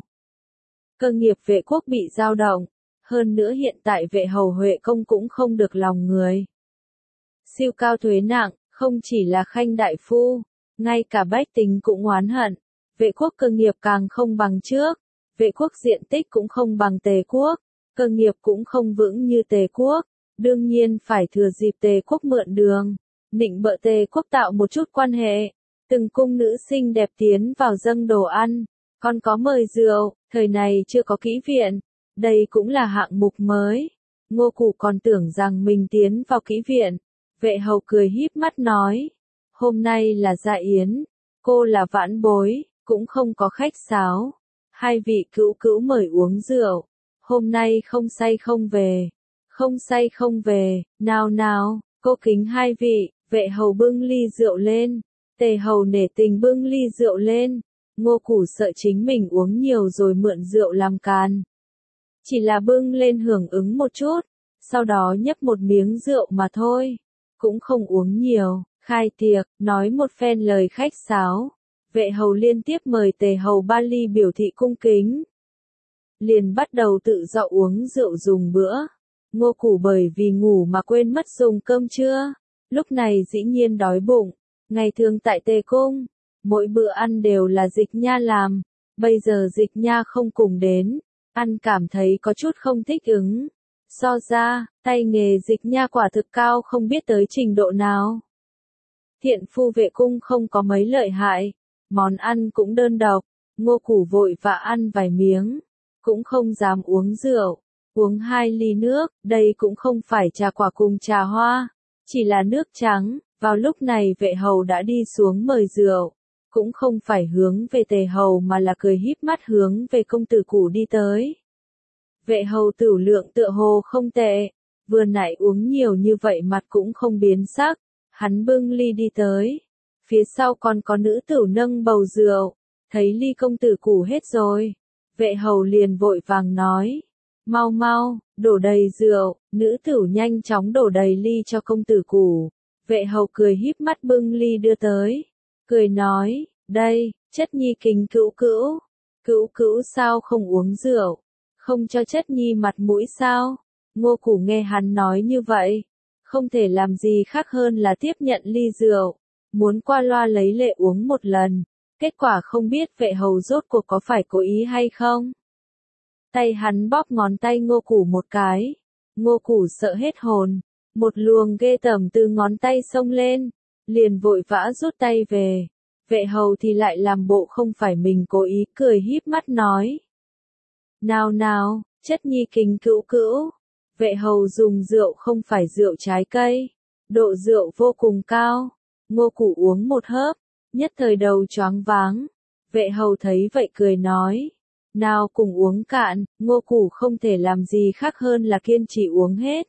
Cơ nghiệp vệ quốc bị dao động, hơn nữa hiện tại vệ hầu Huệ Công cũng không được lòng người. Siêu cao thuế nặng, không chỉ là Khanh đại phu, ngay cả bách tính cũng oán hận. Vệ quốc cơ nghiệp càng không bằng trước, vệ quốc diện tích cũng không bằng Tề quốc, cơ nghiệp cũng không vững như Tề quốc. Đương nhiên phải thừa dịp Tề quốc mượn đường, nịnh bợ Tề quốc tạo một chút quan hệ. Từng cung nữ xinh đẹp tiến vào dâng đồ ăn, còn có mời rượu, thời này chưa có kỹ viện. Đây cũng là hạng mục mới. Ngô Củ còn tưởng rằng mình tiến vào kỹ viện. Vệ hầu cười híp mắt nói, hôm nay là dạ yến, cô là vãn bối, cũng không có khách sáo. Hai vị cữu cữu mời uống rượu, hôm nay không say không về. Không say không về, nào nào, cô kính hai vị. Vệ hầu bưng ly rượu lên, Tề hầu nể tình bưng ly rượu lên. Ngô Củ sợ chính mình uống nhiều rồi mượn rượu làm càn, chỉ là bưng lên hưởng ứng một chút, sau đó nhấp một miếng rượu mà thôi, cũng không uống nhiều. Khai tiệc, nói một phen lời khách sáo, Vệ hầu liên tiếp mời tề hầu ba ly biểu thị cung kính. Liền bắt đầu tự dạo uống rượu dùng bữa. Ngô Củ bởi vì ngủ mà quên mất dùng cơm trưa. Lúc này dĩ nhiên đói bụng. Ngày thường tại Tề Cung, mỗi bữa ăn đều là Dịch Nha làm. Bây giờ Dịch Nha không cùng đến, ăn cảm thấy có chút không thích ứng. So ra, tay nghề Dịch Nha quả thực cao không biết tới trình độ nào. Thiện phu vệ cung không có mấy lợi hại, món ăn cũng đơn độc, Ngô Củ vội vã ăn vài miếng, cũng không dám uống rượu, uống 2 ly nước, đây cũng không phải trà quả cùng trà hoa, chỉ là nước trắng. Vào lúc này vệ hầu đã đi xuống mời rượu, cũng không phải hướng về tề hầu mà là cười híp mắt hướng về công tử Củ đi tới. Vệ hầu tửu lượng tựa hồ không tệ, vừa nãy uống nhiều như vậy mặt cũng không biến sắc, hắn bưng ly đi tới. Phía sau còn có nữ tử nâng bầu rượu, thấy ly công tử Củ hết rồi. Vệ hầu liền vội vàng nói, mau mau, đổ đầy rượu, nữ tử nhanh chóng đổ đầy ly cho công tử Củ. Vệ hầu cười híp mắt bưng ly đưa tới, cười nói, đây, chất nhi kính cữu cữu, cữu cữu sao không uống rượu, không cho chất nhi mặt mũi sao? Ngô Củ nghe hắn nói như vậy, không thể làm gì khác hơn là tiếp nhận ly rượu, muốn qua loa lấy lệ uống một lần, kết quả không biết vệ hầu rốt cuộc có phải cố ý hay không. Tay hắn bóp ngón tay Ngô Củ một cái, Ngô Củ sợ hết hồn. Một luồng ghê tởm từ ngón tay xông lên, liền vội vã rút tay về. Vệ hầu thì lại làm bộ không phải mình cố ý, cười híp mắt nói. Nào nào, chất nhi kính cữu cữu. Vệ hầu dùng rượu không phải rượu trái cây, độ rượu vô cùng cao. Ngô Củ uống một hớp, nhất thời đầu choáng váng. Vệ hầu thấy vậy cười nói. Nào cùng uống cạn, Ngô Củ không thể làm gì khác hơn là kiên trì uống hết.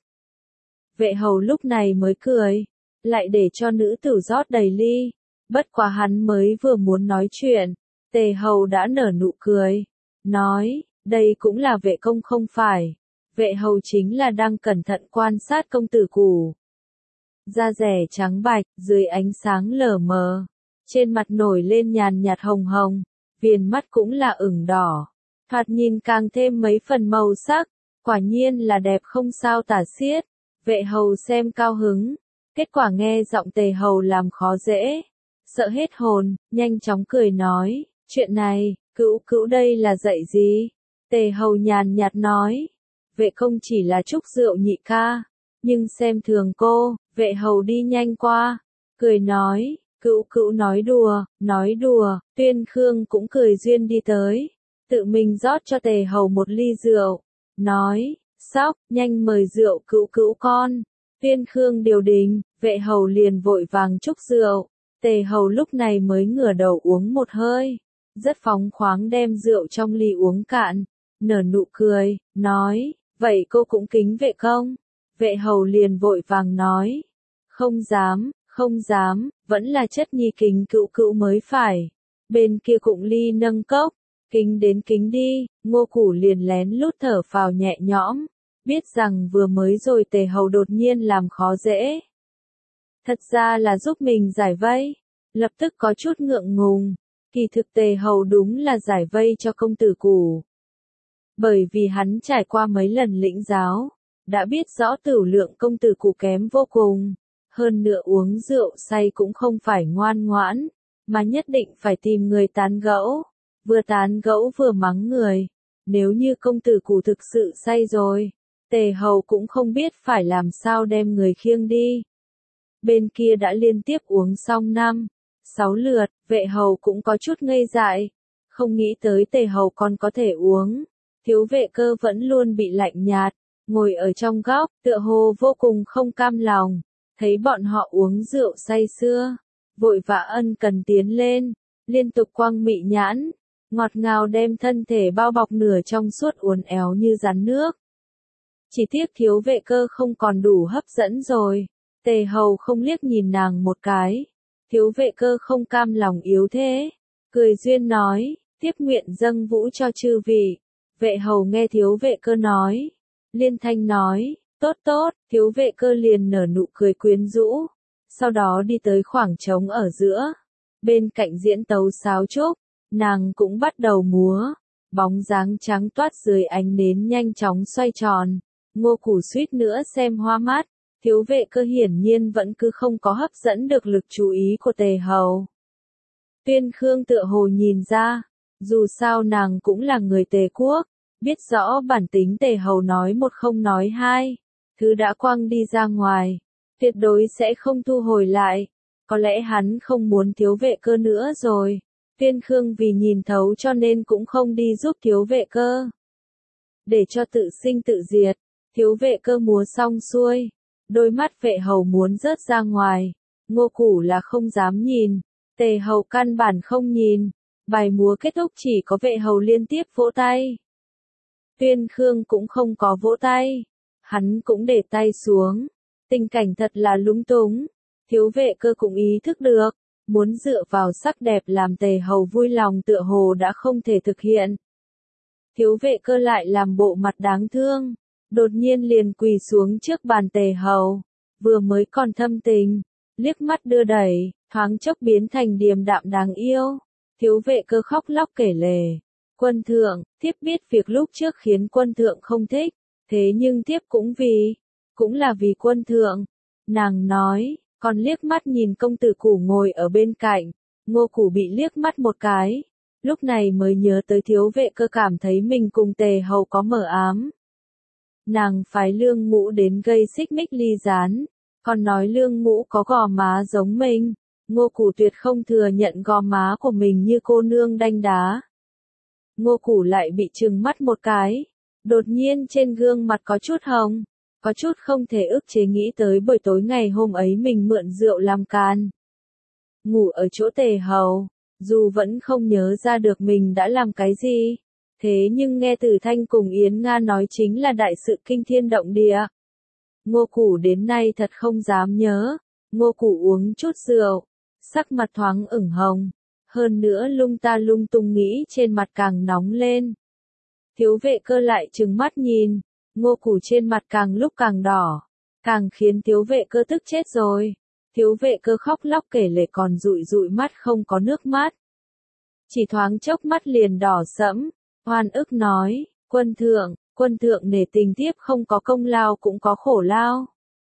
Vệ hầu lúc này mới cười, lại để cho nữ tử rót đầy ly, bất quá hắn mới vừa muốn nói chuyện, tề hầu đã nở nụ cười, nói, đây cũng là vệ công không phải, vệ hầu chính là đang cẩn thận quan sát công tử Củ. Da rẻ trắng bạch, dưới ánh sáng lờ mờ, trên mặt nổi lên nhàn nhạt hồng hồng, viền mắt cũng là ửng đỏ, thoạt nhìn càng thêm mấy phần màu sắc, quả nhiên là đẹp không sao tả xiết. Vệ hầu xem cao hứng, kết quả nghe giọng tề hầu làm khó dễ, sợ hết hồn, nhanh chóng cười nói, chuyện này, cữu cữu đây là dạy gì? Tề hầu nhàn nhạt nói, vệ công chỉ là chúc rượu nhị ca, nhưng xem thường cô, vệ hầu đi nhanh qua, cười nói, cữu cữu nói đùa, Tuyên Khương cũng cười duyên đi tới, tự mình rót cho tề hầu một ly rượu, nói, sóc, nhanh mời rượu cữu cữu con. Tuyên Khương điều đình, vệ hầu liền vội vàng chúc rượu. Tề hầu lúc này mới ngửa đầu uống một hơi, rất phóng khoáng đem rượu trong ly uống cạn, nở nụ cười, nói, vậy cô cũng kính vệ công. Vệ hầu liền vội vàng nói, không dám, vẫn là chất nhi kính cữu cữu mới phải. Bên kia cũng ly nâng cốc, kính đến kính đi, Ngô Củ liền lén lút thở phào nhẹ nhõm, biết rằng vừa mới rồi tề hầu đột nhiên làm khó dễ. Thật ra là giúp mình giải vây, lập tức có chút ngượng ngùng, kỳ thực tề hầu đúng là giải vây cho công tử Củ. Bởi vì hắn trải qua mấy lần lĩnh giáo, đã biết rõ tửu lượng công tử Củ kém vô cùng, hơn nữa uống rượu say cũng không phải ngoan ngoãn, mà nhất định phải tìm người tán gẫu, vừa tán gẫu vừa mắng người. Nếu như công tử Củ thực sự say rồi, tề hầu cũng không biết phải làm sao đem người khiêng đi. Bên kia đã liên tiếp uống xong 5-6 lượt, vệ hầu cũng có chút ngây dại, không nghĩ tới tề hầu còn có thể uống. Thiếu vệ cơ vẫn luôn bị lạnh nhạt, ngồi ở trong góc, tựa hồ vô cùng không cam lòng, thấy bọn họ uống rượu say sưa, vội vã ân cần tiến lên, liên tục quăng mị nhãn, ngọt ngào đem thân thể bao bọc nửa trong suốt uốn éo như rắn nước. Chỉ tiếc thiếu vệ cơ không còn đủ hấp dẫn rồi, tề hầu không liếc nhìn nàng một cái, thiếu vệ cơ không cam lòng yếu thế, cười duyên nói, tiếp nguyện dâng vũ cho chư vị. Vệ hầu nghe thiếu vệ cơ nói, liên thanh nói, tốt tốt, thiếu vệ cơ liền nở nụ cười quyến rũ, sau đó đi tới khoảng trống ở giữa, Bên cạnh diễn tấu sáo trúc, nàng cũng bắt đầu múa. Bóng dáng trắng toát dưới ánh nến nhanh chóng xoay tròn. Ngô Củ suýt nữa xem hoa mắt. Thiếu Vệ Cơ hiển nhiên vẫn cứ không có hấp dẫn được lực chú ý của Tề Hầu. Tuyên Khương tựa hồ nhìn ra, dù sao nàng cũng là người Tề quốc, biết rõ bản tính Tề Hầu nói một không nói hai, thứ đã quăng đi ra ngoài, tuyệt đối sẽ không thu hồi lại. Có lẽ hắn không muốn Thiếu Vệ Cơ nữa rồi. Tuyên Khương vì nhìn thấu cho nên cũng không đi giúp Thiếu Vệ Cơ. Để cho tự sinh tự diệt, Thiếu Vệ Cơ múa xong xuôi, đôi mắt Vệ Hầu muốn rớt ra ngoài. Ngô Củ là không dám nhìn, Tề Hầu căn bản không nhìn. Bài múa kết thúc chỉ có Vệ Hầu liên tiếp vỗ tay. Tuyên Khương cũng không có vỗ tay, hắn cũng để tay xuống. Tình cảnh thật là lúng túng. Thiếu Vệ Cơ cũng ý thức được, muốn dựa vào sắc đẹp làm Tề Hầu vui lòng tựa hồ đã không thể thực hiện. Thiếu Vệ Cơ lại làm bộ mặt đáng thương, đột nhiên liền quỳ xuống trước bàn Tề Hầu, vừa mới còn thâm tình, liếc mắt đưa đẩy, thoáng chốc biến thành điềm đạm đáng yêu. Thiếu Vệ Cơ khóc lóc kể lể, quân thượng, thiếp biết việc lúc trước khiến quân thượng không thích, thế nhưng thiếp cũng là vì quân thượng. Nàng nói, còn liếc mắt nhìn công tử Củ ngồi ở bên cạnh. Ngô Củ bị liếc mắt một cái, lúc này mới nhớ tới Thiếu Vệ Cơ cảm thấy mình cùng Tề Hầu có mờ ám. Nàng phái Lương Ngũ đến gây xích mích ly gián, còn nói Lương Ngũ có gò má giống mình. Ngô Củ tuyệt không thừa nhận gò má của mình như cô nương đanh đá. Ngô Củ lại bị trừng mắt một cái, đột nhiên trên gương mặt có chút hồng, có chút không thể ức chế nghĩ tới buổi tối ngày hôm ấy mình mượn rượu làm can. Ngủ ở chỗ Tề Hầu, dù vẫn không nhớ ra được mình đã làm cái gì, thế nhưng nghe Tử Thanh cùng Yến Nga nói chính là đại sự kinh thiên động địa. Ngô Củ đến nay thật không dám nhớ. Ngô Củ uống chút rượu, sắc mặt thoáng ửng hồng, hơn nữa lung ta lung tung nghĩ trên mặt càng nóng lên. Thiếu Vệ Cơ lại trừng mắt nhìn, Ngô Củ trên mặt càng lúc càng đỏ, càng khiến Thiếu Vệ Cơ tức chết rồi. Thiếu Vệ Cơ khóc lóc kể lể còn dụi dụi mắt không có nước mắt. Chỉ thoáng chốc mắt liền đỏ sẫm, oan ức nói, quân thượng nể tình thiếp không có công lao cũng có khổ lao.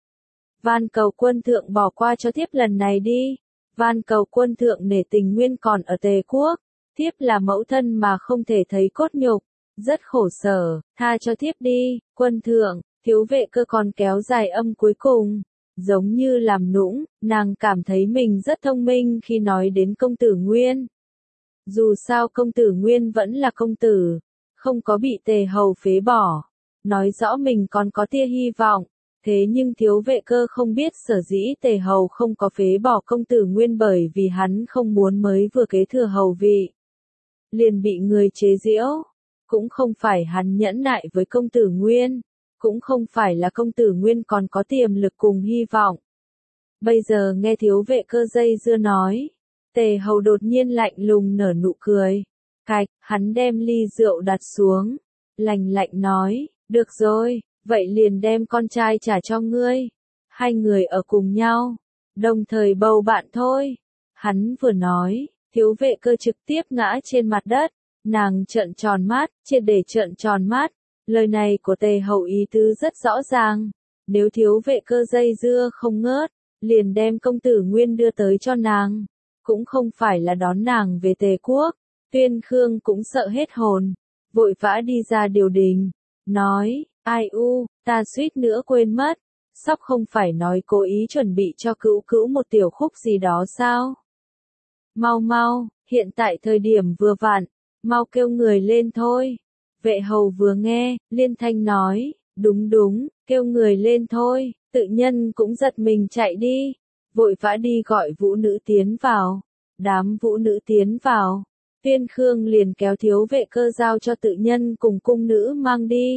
Van cầu quân thượng bỏ qua cho thiếp lần này đi, van cầu quân thượng nể tình nguyên còn ở Tề quốc, thiếp là mẫu thân mà không thể thấy cốt nhục, rất khổ sở, tha cho thiếp đi, quân thượng. Thiếu Vệ Cơ còn kéo dài âm cuối cùng, giống như làm nũng, nàng cảm thấy mình rất thông minh khi nói đến công tử Nguyên. Dù sao công tử Nguyên vẫn là công tử, không có bị Tề Hầu phế bỏ, nói rõ mình còn có tia hy vọng. Thế nhưng Thiếu Vệ Cơ không biết sở dĩ Tề Hầu không có phế bỏ công tử Nguyên bởi vì hắn không muốn mới vừa kế thừa hầu vị, liền bị người chế giễu. Cũng không phải hắn nhẫn nại với công tử Nguyên, cũng không phải là công tử Nguyên còn có tiềm lực cùng hy vọng. Bây giờ nghe Thiếu Vệ Cơ dây dưa nói, Tề Hầu đột nhiên lạnh lùng nở nụ cười. Cạch, hắn đem ly rượu đặt xuống, lạnh lạnh nói, được rồi, vậy liền đem con trai trả cho ngươi. Hai người ở cùng nhau, đồng thời bầu bạn thôi. Hắn vừa nói, Thiếu Vệ Cơ trực tiếp ngã trên mặt đất, nàng trợn tròn mắt, triệt để trợn tròn mắt. Lời này của Tề Hầu ý tứ rất rõ ràng, nếu Thiếu Vệ Cơ dây dưa không ngớt, liền đem công tử Nguyên đưa tới cho nàng, cũng không phải là đón nàng về Tề quốc. Tuyên Khương cũng sợ hết hồn, vội vã đi ra điều đình, nói, ai u, ta suýt nữa quên mất, Sóc không phải nói cố ý chuẩn bị cho Cữu Cữu một tiểu khúc gì đó sao? Mau mau, hiện tại thời điểm vừa vặn, mau kêu người lên thôi. Vệ Hầu vừa nghe, liên thanh nói, đúng đúng, kêu người lên thôi. Tự nhân cũng giật mình chạy đi, vội vã đi gọi vũ nữ tiến vào. Đám vũ nữ tiến vào, Tuyên Khương liền kéo Thiếu Vệ Cơ giao cho tự nhân cùng cung nữ mang đi.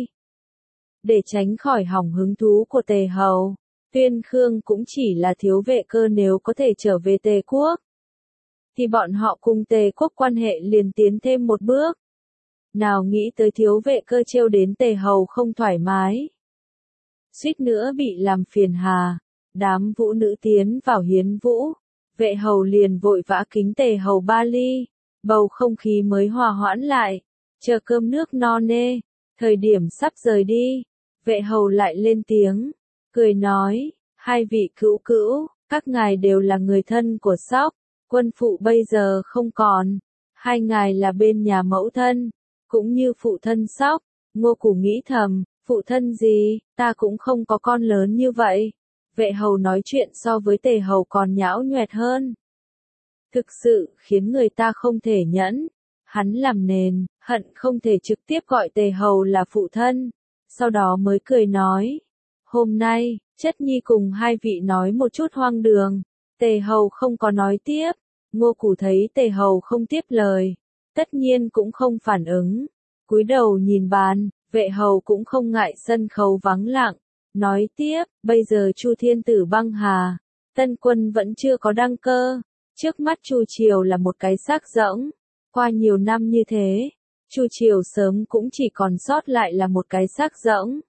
Để tránh khỏi hỏng hứng thú của Tề Hầu, Tuyên Khương cũng chỉ là Thiếu Vệ Cơ nếu có thể trở về Tề quốc, thì bọn họ cùng Tề quốc quan hệ liền tiến thêm một bước. Nào nghĩ tới Thiếu Vệ Cơ trêu đến Tề Hầu không thoải mái, suýt nữa bị làm phiền hà. Đám vũ nữ tiến vào hiến vũ, Vệ hầu liền vội vã kính Tề hầu 3 ly, bầu không khí mới hòa hoãn lại, chờ cơm nước no nê, thời điểm sắp rời đi, vệ hầu lại lên tiếng, cười nói, hai vị cữu cữu, các ngài đều là người thân của Sóc, quân phụ bây giờ không còn, hai ngài là bên nhà mẫu thân, cũng như phụ thân Sóc, Ngô Củ nghĩ thầm, phụ thân gì, ta cũng không có con lớn như vậy. Vệ hầu nói chuyện so với Tề hầu còn nhão nhoẹt hơn. Thực sự khiến người ta không thể nhẫn. Hắn làm nền, hận không thể trực tiếp gọi Tề hầu là phụ thân. Sau đó mới cười nói. Hôm nay, chất nhi cùng hai vị nói một chút hoang đường. Tề hầu không có nói tiếp. Ngô Củ thấy Tề hầu không tiếp lời. Tất nhiên cũng không phản ứng. Cúi đầu nhìn bàn, vệ hầu cũng không ngại sân khấu vắng lặng. Nói tiếp, bây giờ Chu Thiên Tử băng hà, Tân Quân vẫn chưa có đăng cơ, trước mắt Chu Triều là một cái xác rỗng, qua nhiều năm như thế, Chu Triều sớm cũng chỉ còn sót lại là một cái xác rỗng.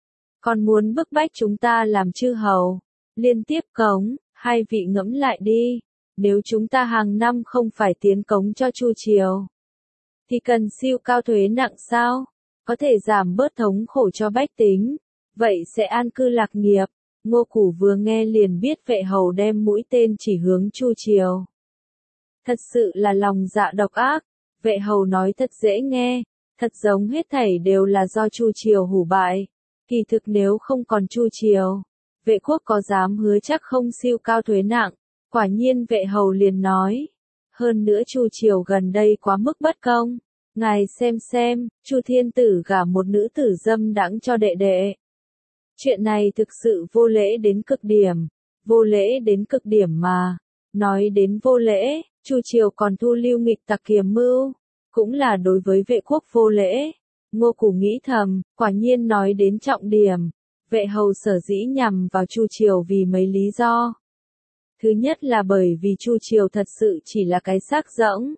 Còn muốn bức bách chúng ta làm chư hầu, liên tiếp cống, hai vị ngẫm lại đi, nếu chúng ta hàng năm không phải tiến cống cho Chu Triều, thì cần siêu cao thuế nặng sao, có thể giảm bớt thống khổ cho bách tính. Vậy sẽ an cư lạc nghiệp. Ngô Củ vừa nghe liền biết vệ hầu đem mũi tên chỉ hướng Chu Triều. Thật sự là lòng dạ độc ác. Vệ hầu nói thật dễ nghe, thật giống hết thảy đều là do Chu Triều hủ bại. Kỳ thực nếu không còn Chu Triều, vệ quốc có dám hứa chắc không siêu cao thuế nặng. Quả nhiên vệ hầu liền nói. Hơn nữa Chu Triều gần đây quá mức bất công. Ngài xem, Chu Thiên Tử gả một nữ tử dâm đãng cho đệ đệ. Chuyện này thực sự vô lễ đến cực điểm, vô lễ đến cực điểm mà. Nói đến vô lễ, Chu Triều còn thu lưu nghịch tặc kiềm mưu, cũng là đối với vệ quốc vô lễ. Ngô Củ nghĩ thầm, quả nhiên nói đến trọng điểm, vệ hầu sở dĩ nhằm vào Chu Triều vì mấy lý do. Thứ nhất là bởi vì Chu Triều thật sự chỉ là cái xác rỗng.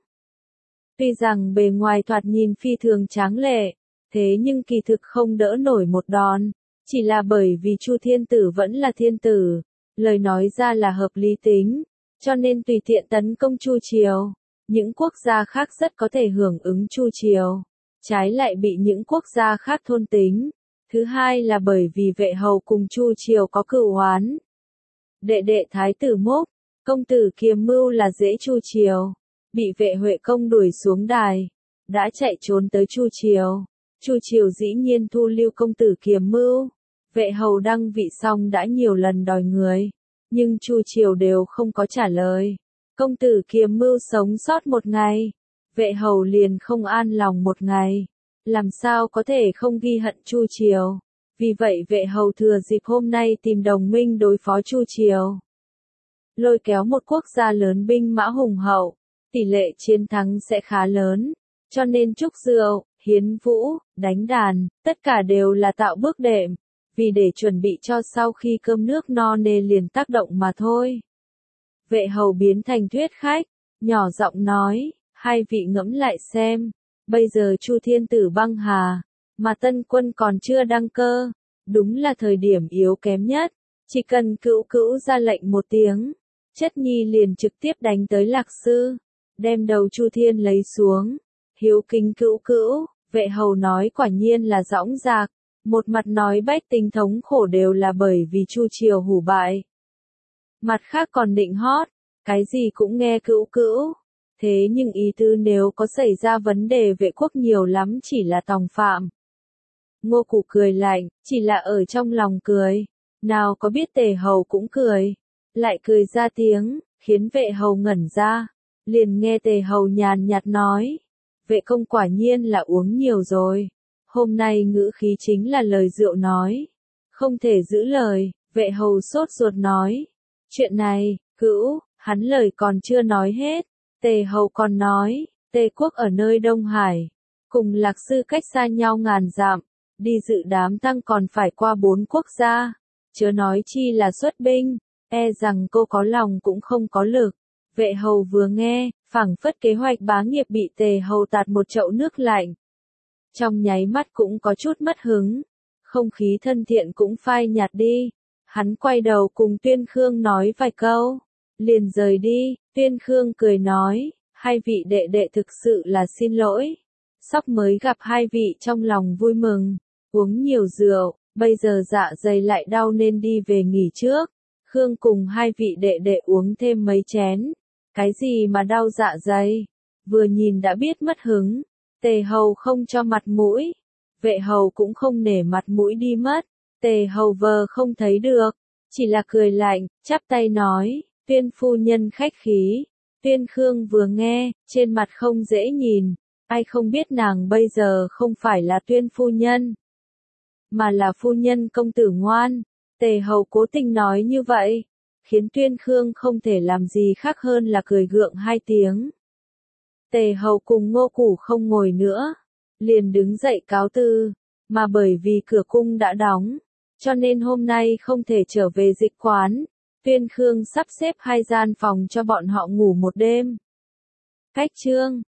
Tuy rằng bề ngoài thoạt nhìn phi thường tráng lệ, thế nhưng kỳ thực không đỡ nổi một đòn. Chỉ là bởi vì Chu Thiên Tử vẫn là thiên tử, lời nói ra là hợp lý tính, cho nên tùy tiện tấn công Chu Triều. Những quốc gia khác rất có thể hưởng ứng Chu Triều, trái lại bị những quốc gia khác thôn tính. Thứ hai là bởi vì vệ hầu cùng Chu Triều có cựu oán. Đệ đệ Thái tử Mốc, công tử Kiềm Mưu là dễ Chu Triều, bị vệ Huệ công đuổi xuống đài, đã chạy trốn tới Chu Triều. Chu Triều dĩ nhiên thu lưu công tử Kiềm Mưu. Vệ hầu đăng vị xong đã nhiều lần đòi người, nhưng Chu Triều đều không có trả lời. Công tử Kiềm Mưu sống sót một ngày, vệ hầu liền không an lòng một ngày. Làm sao có thể không ghi hận Chu Triều? Vì vậy vệ hầu thừa dịp hôm nay tìm đồng minh đối phó Chu Triều. Lôi kéo một quốc gia lớn binh mã hùng hậu, tỷ lệ chiến thắng sẽ khá lớn, cho nên trúc rượu, hiến vũ, đánh đàn, tất cả đều là tạo bước đệm, vì để chuẩn bị cho sau khi cơm nước no nê liền tác động mà thôi. Vệ hầu biến thành thuyết khách, nhỏ giọng nói, hai vị ngẫm lại xem, bây giờ Chu Thiên Tử băng hà, mà Tân Quân còn chưa đăng cơ, đúng là thời điểm yếu kém nhất, chỉ cần cữu cữu ra lệnh một tiếng, chất nhi liền trực tiếp đánh tới Lạc Sư, đem đầu Chu Thiên lấy xuống, hiếu kính cữu cữu. Vệ hầu nói quả nhiên là dõng dạc, một mặt nói bách tính thống khổ đều là bởi vì Chu Triều hủ bại. Mặt khác còn định hót, cái gì cũng nghe cữu cữu. Thế nhưng ý tư nếu có xảy ra vấn đề vệ quốc nhiều lắm chỉ là tòng phạm. Ngô Củ cười lạnh, chỉ là ở trong lòng cười. Nào có biết Tề hầu cũng cười. Lại cười ra tiếng, khiến vệ hầu ngẩn ra. Liền nghe Tề hầu nhàn nhạt nói. Vệ công quả nhiên là uống nhiều rồi. Hôm nay ngữ khí chính là lời rượu nói. Không thể giữ lời, vệ hầu sốt ruột nói. Chuyện này, cữu, hắn lời còn chưa nói hết. Tề hầu còn nói, Tề quốc ở nơi Đông Hải. Cùng Lạc Sư cách xa nhau ngàn dặm. Đi dự đám tang còn phải qua 4 quốc gia. Chớ nói chi là xuất binh. E rằng cô có lòng cũng không có lực. Vệ hầu vừa nghe, phảng phất kế hoạch bá nghiệp bị Tề hầu tạt một chậu nước lạnh. Trong nháy mắt cũng có chút mất hứng. Không khí thân thiện cũng phai nhạt đi. Hắn quay đầu cùng Tuyên Khương nói vài câu. liền rời đi. Tuyên Khương cười nói, hai vị đệ đệ thực sự là xin lỗi. Sóc mới gặp hai vị trong lòng vui mừng, uống nhiều rượu, bây giờ dạ dày lại đau nên đi về nghỉ trước. Khương cùng hai vị đệ đệ uống thêm mấy chén. Cái gì mà đau dạ dày? Vừa nhìn đã biết mất hứng. Tề Hầu không cho mặt mũi. Vệ Hầu cũng không nể mặt mũi đi mất. Tề Hầu vờ không thấy được. Chỉ là cười lạnh, chắp tay nói, Tuyên phu nhân khách khí. Tuyên Khương vừa nghe, trên mặt không dễ nhìn. Ai không biết nàng bây giờ không phải là Tuyên phu nhân, mà là phu nhân công tử ngoan. Tề Hầu cố tình nói như vậy, khiến Tuyên Khương không thể làm gì khác hơn là cười gượng hai tiếng. Tề Hầu cùng Ngô Củ không ngồi nữa, liền đứng dậy cáo từ, mà bởi vì cửa cung đã đóng, cho nên hôm nay không thể trở về dịch quán. Tuyên Khương sắp xếp hai gian phòng cho bọn họ ngủ một đêm. Cách chương